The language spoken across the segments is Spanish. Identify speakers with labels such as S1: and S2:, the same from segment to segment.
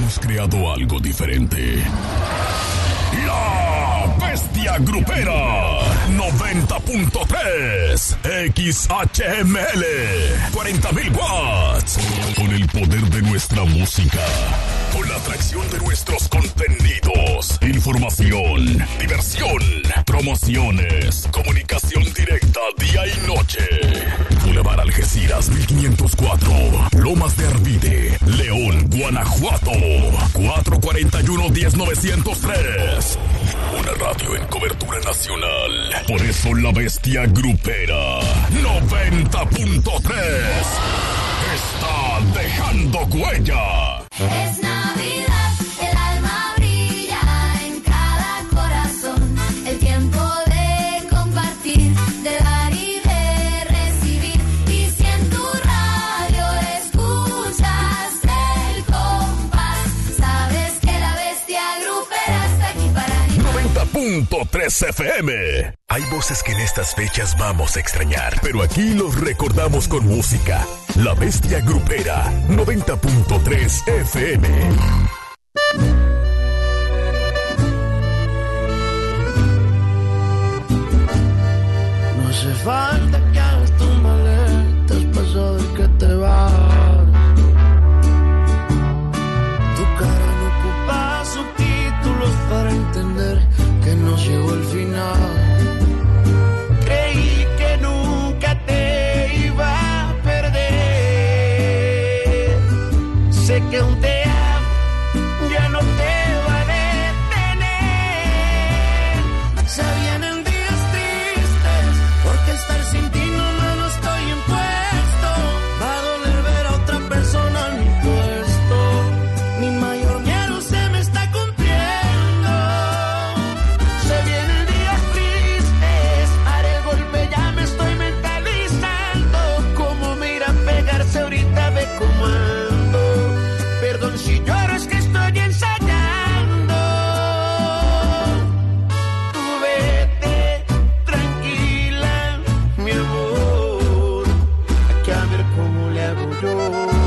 S1: hemos creado algo diferente. La Bestia Grupera 90.3 XHML 40.000 watts. Con el poder de nuestra música, con la atracción de nuestros contenidos, información, diversión, promociones, comunicación directa día y noche. Boulevard Algeciras 1504, Lomas de Arvide, León, Guanajuato 441-10903. Una radio en cobertura nacional. Por eso la Bestia Grupera 90.3 está dejando huella.
S2: Es Navidad, el alma brilla en cada corazón. El tiempo de compartir, de dar y de recibir. Y si en tu radio escuchas el compás, sabes que la Bestia Grupera está aquí para ti.
S1: 90.3 FM. Hay voces que en estas fechas vamos a extrañar, pero aquí los recordamos con música. La Bestia Grupera 90.3 FM.
S3: No hace falta que hagas tus maletas para saber que te vas. Tu cara no ocupa subtítulos para entender que nos llegó el final. Creí que nunca te iba a perder. Sé que un te amo ya no te va a detener. Se vienen días tristes porque estar sin ti no me lo estoy impuesto. Va a doler ver a otra persona en mi puesto. Mi mayor miedo se me está cumpliendo. Se vienen días tristes, haré el golpe, ya me estoy mentalizando. Cómo me irá a pegarse ahorita de comando. Perdón si lloro, es que estoy ensayando. Tú vete tranquila, mi amor. Aquí a ver cómo le hago yo.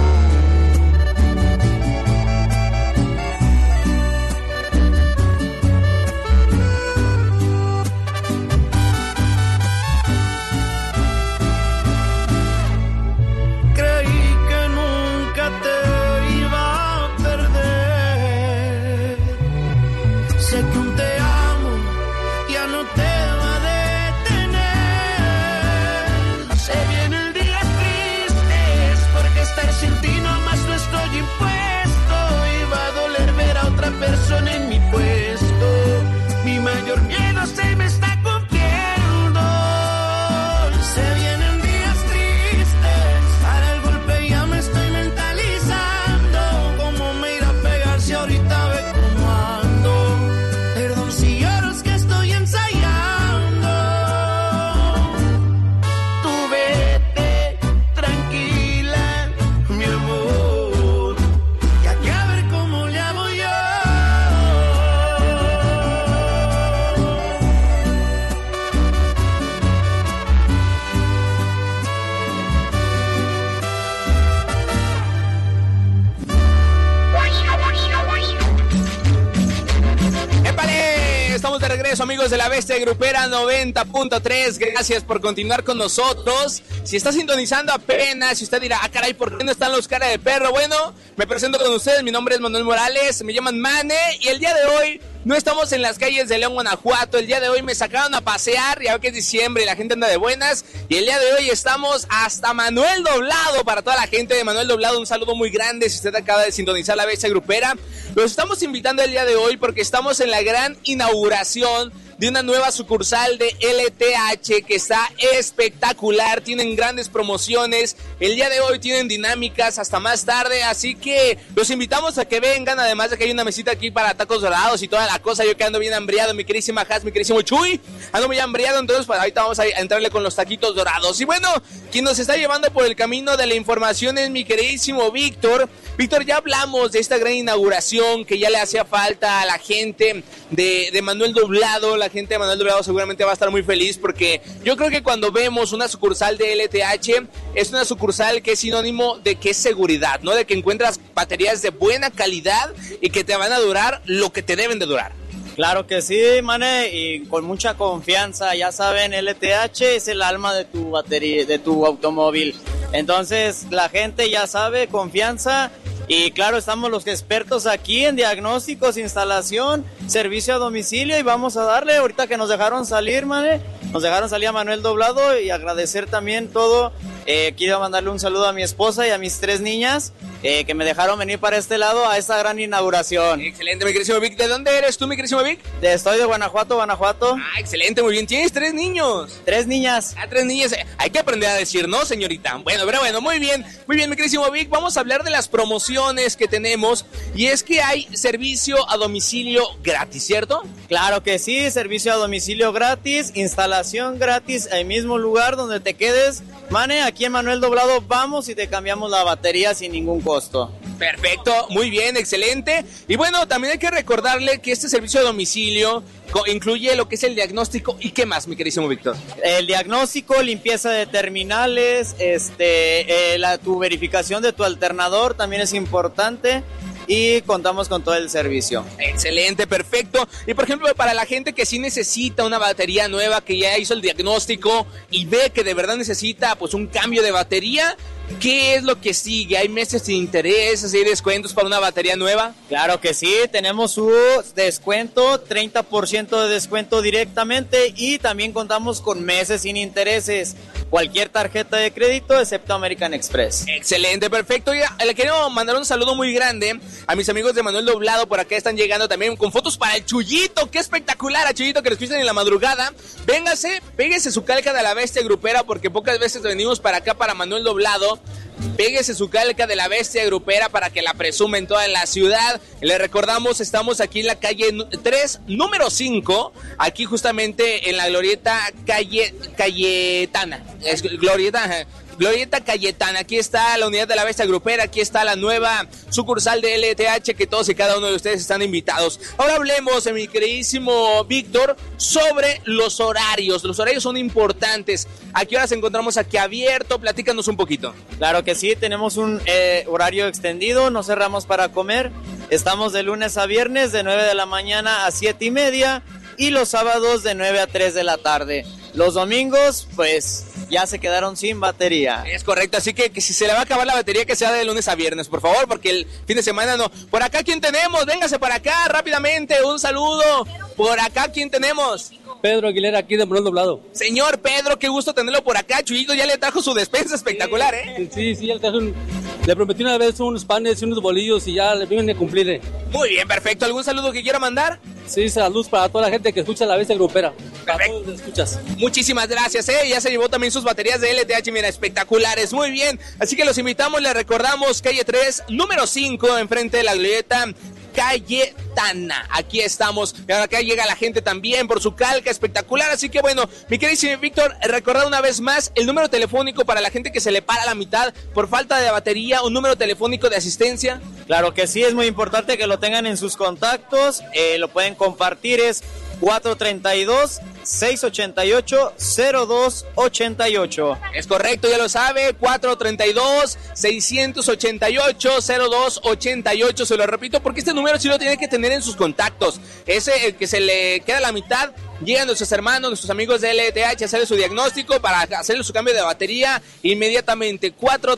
S3: Creí que nunca te iba a perder. Sé que un te amo ya no te va a detener. Se vienen días tristes porque estar sin ti nomás no estoy impuesto. Y va a doler ver a otra persona en mi puesto. Mi mayor miedo se me está cumpliendo. Se vienen días tristes, para el golpe ya me estoy mentalizando. Cómo me irá a pegar si ahorita ve cómo ando. Perdón si lloro, es que estoy ensayando. Tú vete tranquila, mi amor. Y aquí a ver cómo le hago yo.
S4: ¡Épale! Estamos de regreso, amigos de la Bestia Grupera 90.3. Gracias por continuar con nosotros. Si está sintonizando apenas, si usted dirá, ah, caray, ¿por qué no están los cara de perro? Bueno, me presento con ustedes. Mi nombre es Manuel Morales, me llaman Mane. Y el día de hoy no estamos en las calles de León, Guanajuato. El día de hoy me sacaron a pasear, ya que es diciembre y la gente anda de buenas. Y el día de hoy estamos hasta Manuel Doblado. Para toda la gente de Manuel Doblado, un saludo muy grande si usted acaba de sintonizar la Bestia Grupera. Los estamos invitando el día de hoy porque estamos en la gran inauguración de una nueva sucursal de LTH que está espectacular. Tienen grandes promociones, el día de hoy tienen dinámicas hasta más tarde, así que los invitamos a que vengan, además de que hay una mesita aquí para tacos dorados y toda la cosa. Yo que ando bien hambriado, mi querísima Has, mi querísimo Chuy, ando muy hambriado, entonces pues ahorita vamos a entrarle con los taquitos dorados. Y bueno, quien nos está llevando por el camino de la información es mi queridísimo Víctor. Víctor, ya hablamos de esta gran inauguración que ya le hacía falta a la gente de Manuel Doblado, la la gente de Manuel Doblado seguramente va a estar muy feliz, porque yo creo que cuando vemos una sucursal de LTH, es una sucursal que es sinónimo de que es seguridad, ¿no? De que encuentras baterías de buena calidad y que te van a durar lo que te deben de durar.
S5: Claro que sí, mane, y con mucha confianza. Ya saben, LTH es el alma de tu batería, de tu automóvil. Entonces, la gente ya sabe, confianza. Y claro, estamos los expertos aquí en diagnósticos, instalación, servicio a domicilio, y vamos a darle, ahorita que nos dejaron salir, mane, nos dejaron salir a Manuel Doblado, y agradecer también todo. Quiero mandarle un saludo a mi esposa y a mis 3 niñas, que me dejaron venir para este lado a esta gran inauguración.
S4: Excelente, mi querísimo Vic. ¿De dónde eres tú, mi querísimo Vic?
S5: Estoy de Guanajuato.
S4: Ah, excelente, muy bien. ¿Tienes 3 niños?
S5: 3 niñas.
S4: 3 niñas. Hay que aprender a decir, ¿no, señorita? Bueno, pero bueno, muy bien, mi querísimo Vic. Vamos a hablar de las promociones que tenemos, y es que hay servicio a domicilio gratis, ¿cierto?
S5: Claro que sí, servicio a domicilio gratis, instalación gratis, al mismo lugar donde te quedes. Mane, aquí en Manuel Doblado vamos y te cambiamos la batería sin ningún costo.
S4: Perfecto, muy bien, excelente. Y bueno, también hay que recordarle que este servicio a domicilio incluye lo que es el diagnóstico. ¿Y qué más, mi queridísimo Víctor?
S5: El diagnóstico, limpieza de terminales, tu verificación de tu alternador también es importante. Y contamos con todo el servicio.
S4: Excelente, perfecto. Y por ejemplo, para la gente que sí necesita una batería nueva, que ya hizo el diagnóstico y ve que de verdad necesita pues un cambio de batería, ¿qué es lo que sigue? ¿Hay meses sin intereses y descuentos para una batería nueva?
S5: Claro que sí, tenemos su descuento, 30% de descuento directamente, y también contamos con meses sin intereses. Cualquier tarjeta de crédito excepto American Express.
S4: Excelente, perfecto. Y le quiero mandar un saludo muy grande a mis amigos de Manuel Doblado. Por acá están llegando también con fotos para el Chuyito. ¡Qué espectacular! A Chuyito, que lo escuchan en la madrugada. Véngase, péguese su calca de la bestia grupera, porque pocas veces venimos para acá, para Manuel Doblado. Péguese su calca de la bestia grupera para que la presumen toda en la ciudad. Le recordamos, estamos aquí en la calle 3, número 5, aquí justamente en la glorieta Cayetana. Es Glorieta Cayetana. Aquí está la unidad de la bestia grupera, aquí está la nueva sucursal de LTH, que todos y cada uno de ustedes están invitados. Ahora hablemos, mi queridísimo Víctor, sobre los horarios. Los horarios son importantes. ¿A qué horas encontramos aquí abierto? Platícanos un poquito.
S5: Claro que sí, tenemos un horario extendido, no cerramos para comer. Estamos de lunes a viernes de 9 de la mañana a 7:30, y los sábados de 9 a 3 de la tarde. Los domingos, pues, ya se quedaron sin batería.
S4: Es correcto, así que si se le va a acabar la batería, que sea de lunes a viernes, por favor, porque el fin de semana no. Por acá, ¿quién tenemos? Véngase para acá, rápidamente, un saludo. Por acá, ¿quién tenemos?
S6: Pedro Aguilera, aquí de Manuel Doblado.
S4: Señor Pedro, qué gusto tenerlo por acá. Chuyito ya le trajo su despensa espectacular, ¿eh?
S6: Sí, ya le trajo le prometí una vez unos panes y unos bolillos, y ya le vienen a cumplir.
S4: Muy bien, perfecto. ¿Algún saludo que quiera mandar?
S6: Sí, saludos para toda la gente que escucha la bestia grupera.
S4: Perfecto.
S6: Para todos los que escuchas.
S4: Muchísimas gracias, ya se llevó también sus baterías de LTH, mira, espectaculares, muy bien. Así que los invitamos, les recordamos, calle 3, número 5, enfrente de la glorieta Cayetana. Aquí estamos. Y ahora acá llega la gente también por su calca espectacular. Así que bueno, mi queridísimo Víctor, recordar una vez más el número telefónico para la gente que se le para la mitad por falta de batería, un número telefónico de asistencia.
S5: Claro que sí, es muy importante que lo tengan en sus contactos. Lo pueden compartir, es 432-688-0288.
S4: Es correcto, ya lo sabe, 432-688-0288. Se lo repito porque este número sí lo tiene que tener en sus contactos. Ese, el que se le queda a la mitad, llegan nuestros hermanos, nuestros amigos de LTH a hacerle su diagnóstico para hacerle su cambio de batería inmediatamente.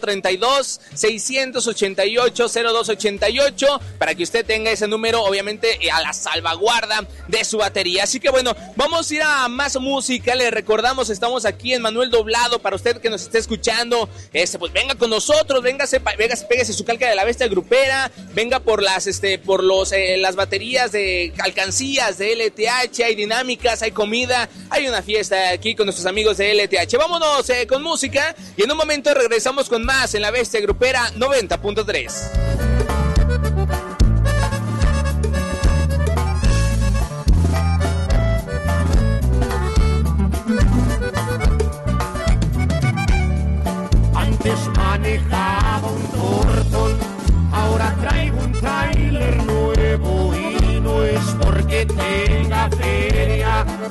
S4: 432-688-0288 para que usted tenga ese número, obviamente, a la salvaguarda de su batería. Así que bueno, vamos a ir a más música. Les recordamos, estamos aquí en Manuel Doblado. Para usted que nos esté escuchando, pues venga con nosotros, pégase su calca de la bestia grupera, venga por las baterías de alcancías de LTH, hay dinámicas, hay comida, hay una fiesta aquí con nuestros amigos de LTH. Vámonos con música y en un momento regresamos con más en la bestia grupera 90.3.
S3: Antes manejaba un Tortol, ahora traigo un trailer nuevo, y no es porque tenga feria,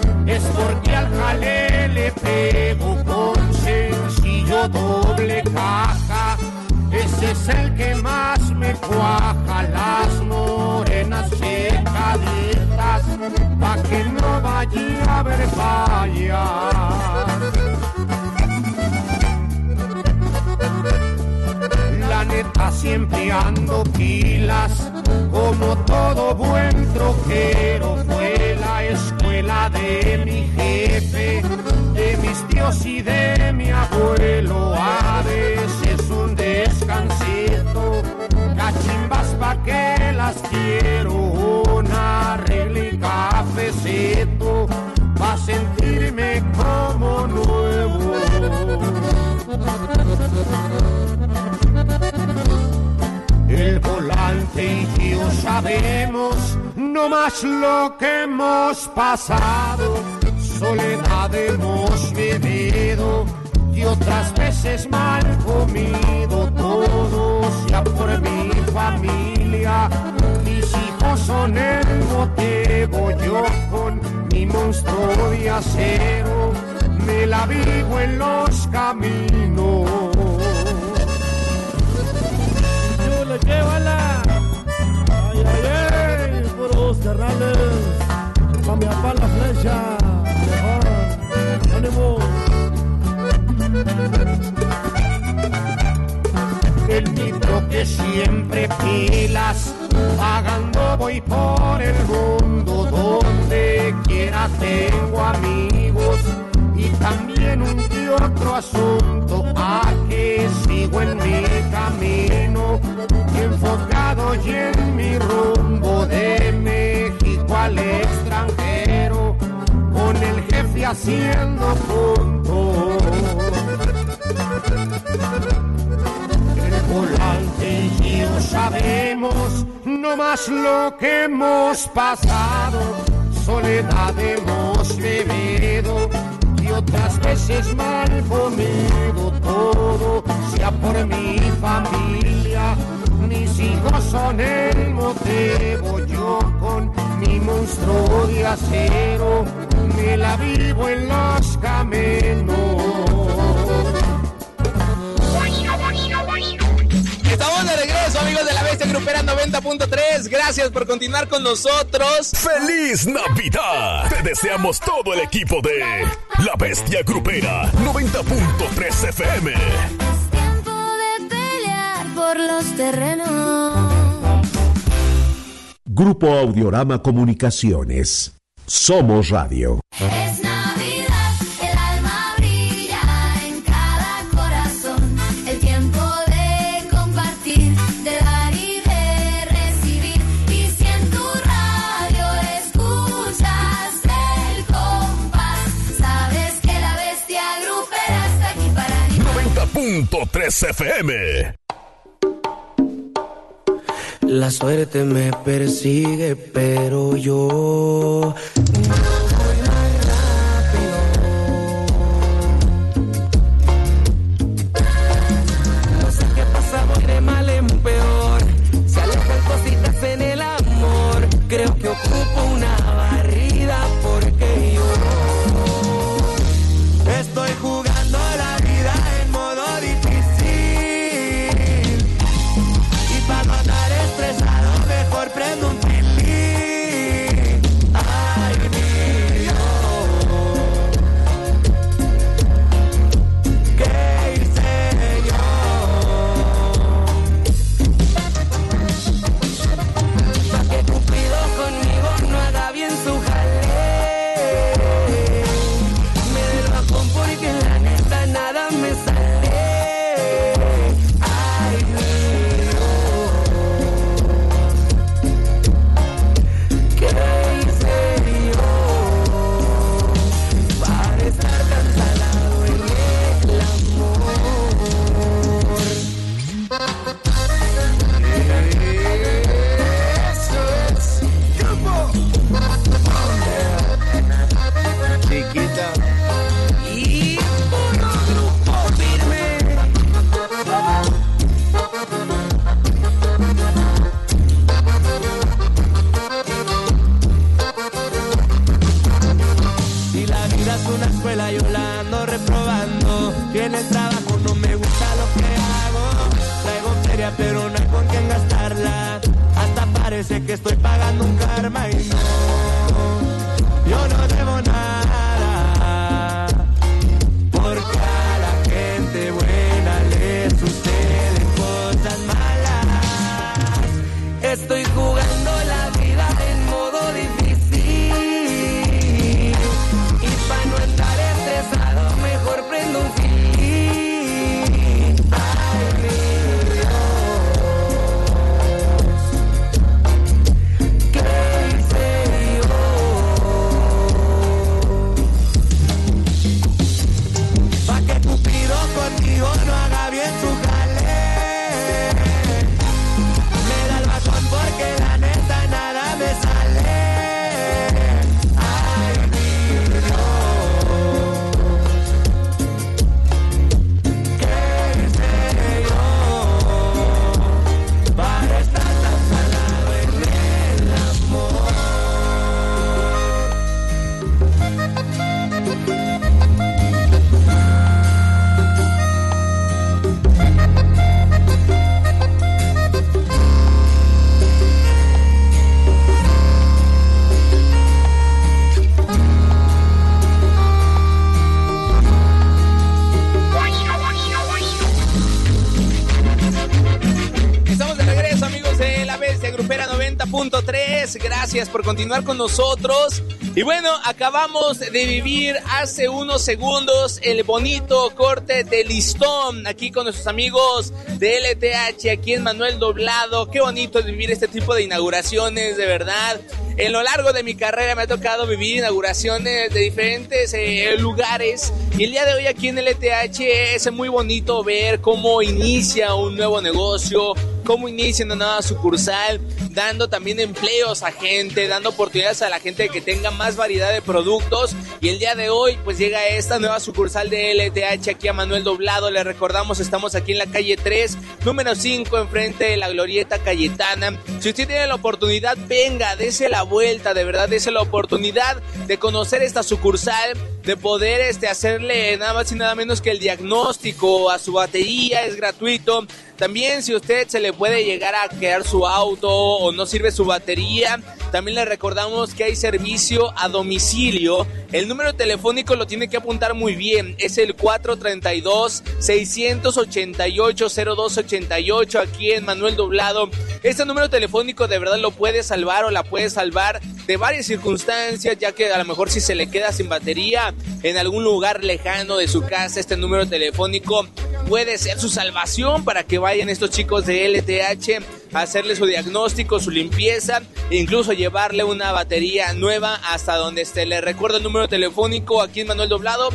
S3: a las morenas checaditas, pa' que no vaya a haber fallas. La neta siempre ando pilas, como todo buen troquero. Fue la escuela de mi jefe, de mis tíos y de mi abuelo. A veces un descansito, cachimbas pa' que las quiero. Una regla y cafecito, pa' sentirme como nuevo. El volante y yo sabemos no más lo que hemos pasado. Soledad hemos bebido y otras veces mal comido. Todo sea por mi familia, mis hijos son el motivo. Yo con mi monstruo de acero me la vivo en los caminos.
S7: ¿Qué bala? Ay, ay, ay, puros carnales. Pa' mi papá la flecha. Mejor, ánimo.
S3: El nitro que siempre pilas, pagando voy por el mundo. Donde quiera tengo amigos y también un que otro asunto. A que sigo en mi camino, enfocado y en mi rumbo. De México al extranjero, con el jefe haciendo punto. El volante y yo sabemos no más lo que hemos pasado. Soledad hemos bebido y otras veces mal comido. Todo sea por mi familia, mis hijos son el motivo. Yo con mi monstruo de acero me la vivo en los caminos.
S4: Estamos de regreso, amigos de la Bestia Grupera 90.3. Gracias por continuar con nosotros.
S1: ¡Feliz Navidad! Te deseamos todo el equipo de La Bestia Grupera 90.3 FM.
S2: Es tiempo de pelear por los terrenos.
S8: Grupo Audiorama Comunicaciones. Somos Radio.
S2: Es Navidad, el alma brilla en cada corazón. El tiempo de compartir, de dar y de recibir. Y si en tu radio escuchas el compás, sabes que la Bestia Grupera está aquí para animar.
S1: 90.3 FM.
S9: La suerte me persigue, pero yo no voy más rápido. No sé qué pasa, voy de mal en peor. Se alejan cositas en el amor. Creo que ocupo una barrida porque yo estoy jugando la vida en modo difícil. Y para no andar estresado, mejor prendo un pilín. Ay, veces que estoy pagando un karma y no, yo no debo nada, porque a la gente buena le suceden cosas malas. Estoy jugando la vida en modo difícil y para no estar estresado mejor prendo un film. Contigo no haga bien su jale. Me da el bajón porque la neta nada me sale. Ay, mi Dios, qué sé yo, para estar tan salado en el amor.
S4: Grupera 90.3, gracias por continuar con nosotros. Y bueno, acabamos de vivir hace unos segundos el bonito corte de listón aquí con nuestros amigos de LTH aquí en Manuel Doblado. Qué bonito es vivir este tipo de inauguraciones, de verdad. En lo largo de mi carrera me ha tocado vivir inauguraciones de diferentes lugares y el día de hoy aquí en LTH es muy bonito ver cómo inicia un nuevo negocio, cómo inicia una nueva sucursal, dando también empleos a gente, dando oportunidades a la gente de que tenga más variedad de productos. Y el día de hoy pues llega esta nueva sucursal de LTH aquí a Manuel Doblado. Les recordamos, estamos aquí en la calle 3, número 5, enfrente de la Glorieta Cayetana. Si usted tiene la oportunidad, venga, dése la vuelta, de verdad, dése la oportunidad de conocer esta sucursal, de poder hacerle nada más y nada menos que el diagnóstico a su batería, es gratuito. También si usted se le puede llegar a quedar su auto o no sirve su batería, también le recordamos que hay servicio a domicilio. El número telefónico lo tiene que apuntar muy bien, es el 432-688-0288 aquí en Manuel Doblado. Este número telefónico de verdad lo puede salvar o la puede salvar de varias circunstancias, ya que a lo mejor si se le queda sin batería en algún lugar lejano de su casa, este número telefónico puede ser su salvación para que vayan estos chicos de LTH a hacerle su diagnóstico, su limpieza e incluso llevarle una batería nueva hasta donde esté. Les recuerdo el número telefónico aquí en Manuel Doblado,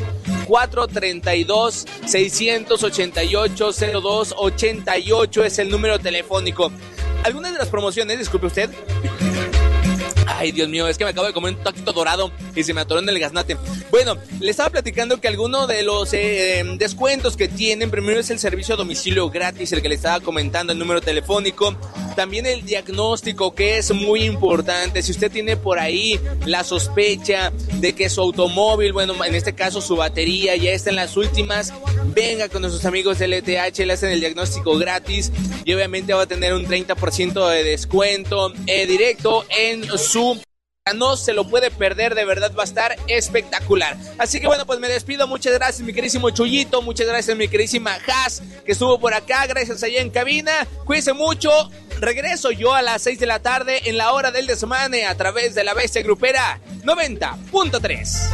S4: 432-688-0288 es el número telefónico. Algunas de las promociones, disculpe usted. Ay, Dios mío, es que me acabo de comer un taquito dorado y se me atoró en el gaznate. Bueno, le estaba platicando que alguno de los descuentos que tienen, primero es el servicio a domicilio gratis, el que le estaba comentando, el número telefónico. También el diagnóstico, que es muy importante. Si usted tiene por ahí la sospecha de que su automóvil, bueno, en este caso su batería ya está en las últimas, venga con nuestros amigos de LTH, le hacen el diagnóstico gratis y obviamente va a tener un 30% de descuento directo en su... No se lo puede perder, de verdad va a estar espectacular. Así que bueno, pues me despido. Muchas gracias mi queridísimo Chuyito, muchas gracias mi queridísima Has, que estuvo por acá, gracias allá en cabina. Cuídense mucho. Regreso yo a las 6 de la tarde en la hora del desmane a través de la Bestia Grupera 90.3.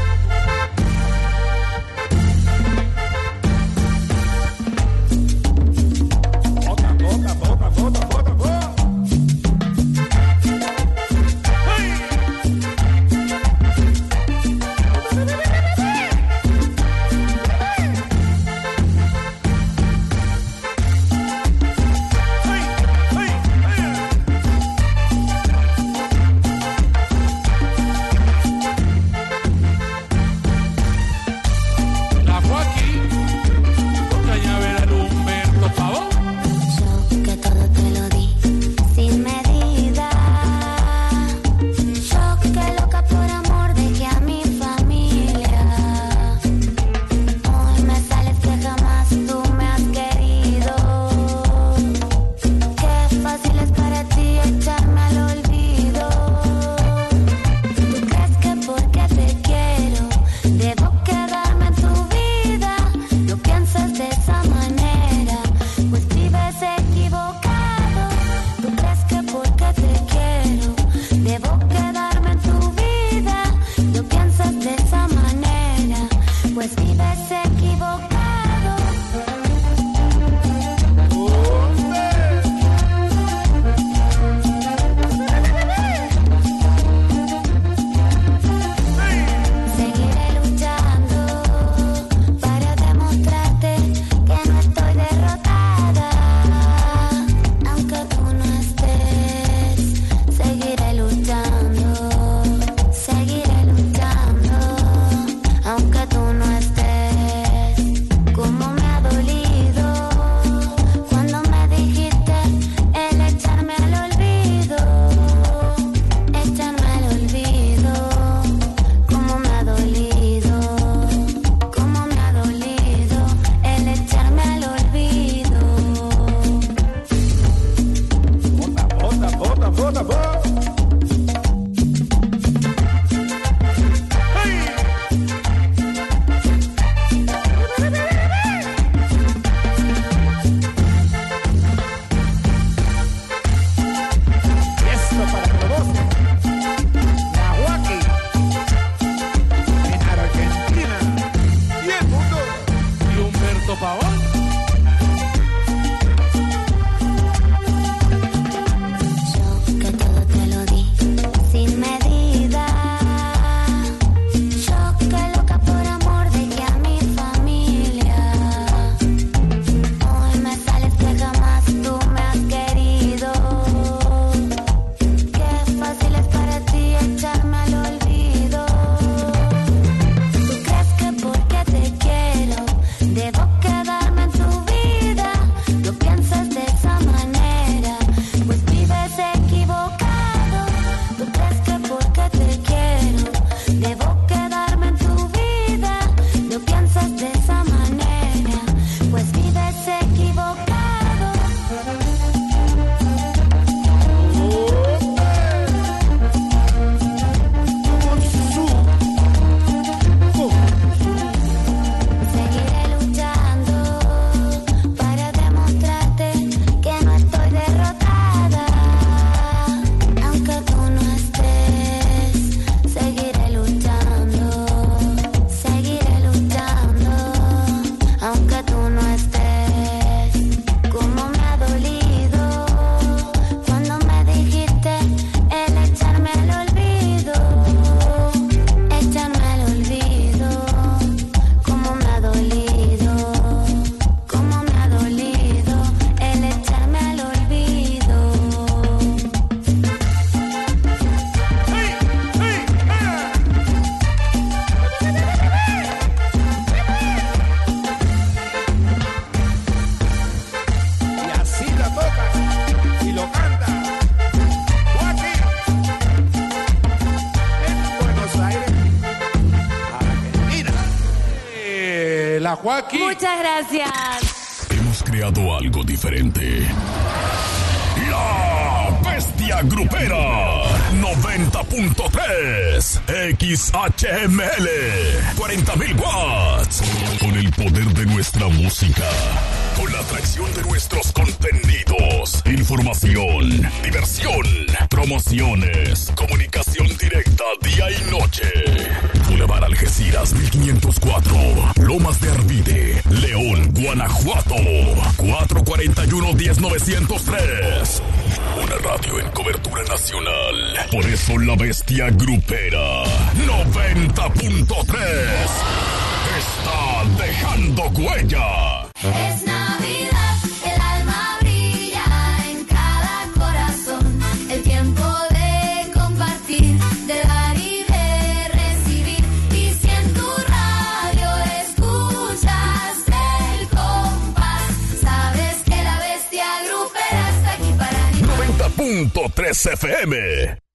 S10: Joaquín.
S2: Muchas gracias.
S1: Hemos creado algo diferente. La Bestia Grupera 90.3 XHML 40.000 watts. Con el poder de nuestra música, con la atracción de nuestros contenidos, información, diversión, promociones, comunicación directa día y noche. Boulevard Algeciras 1504, Lomas de Arvide, León, Guanajuato 441-10903. Una radio en cobertura nacional. Por eso la Bestia Grupera 90.3 está dejando huella.
S2: Es Navidad, el alma brilla en cada corazón. El tiempo de compartir, de dar y de recibir. Y si en tu radio escuchas el compás, sabes que la Bestia Grupera está aquí para animar.
S1: 90.3 FM.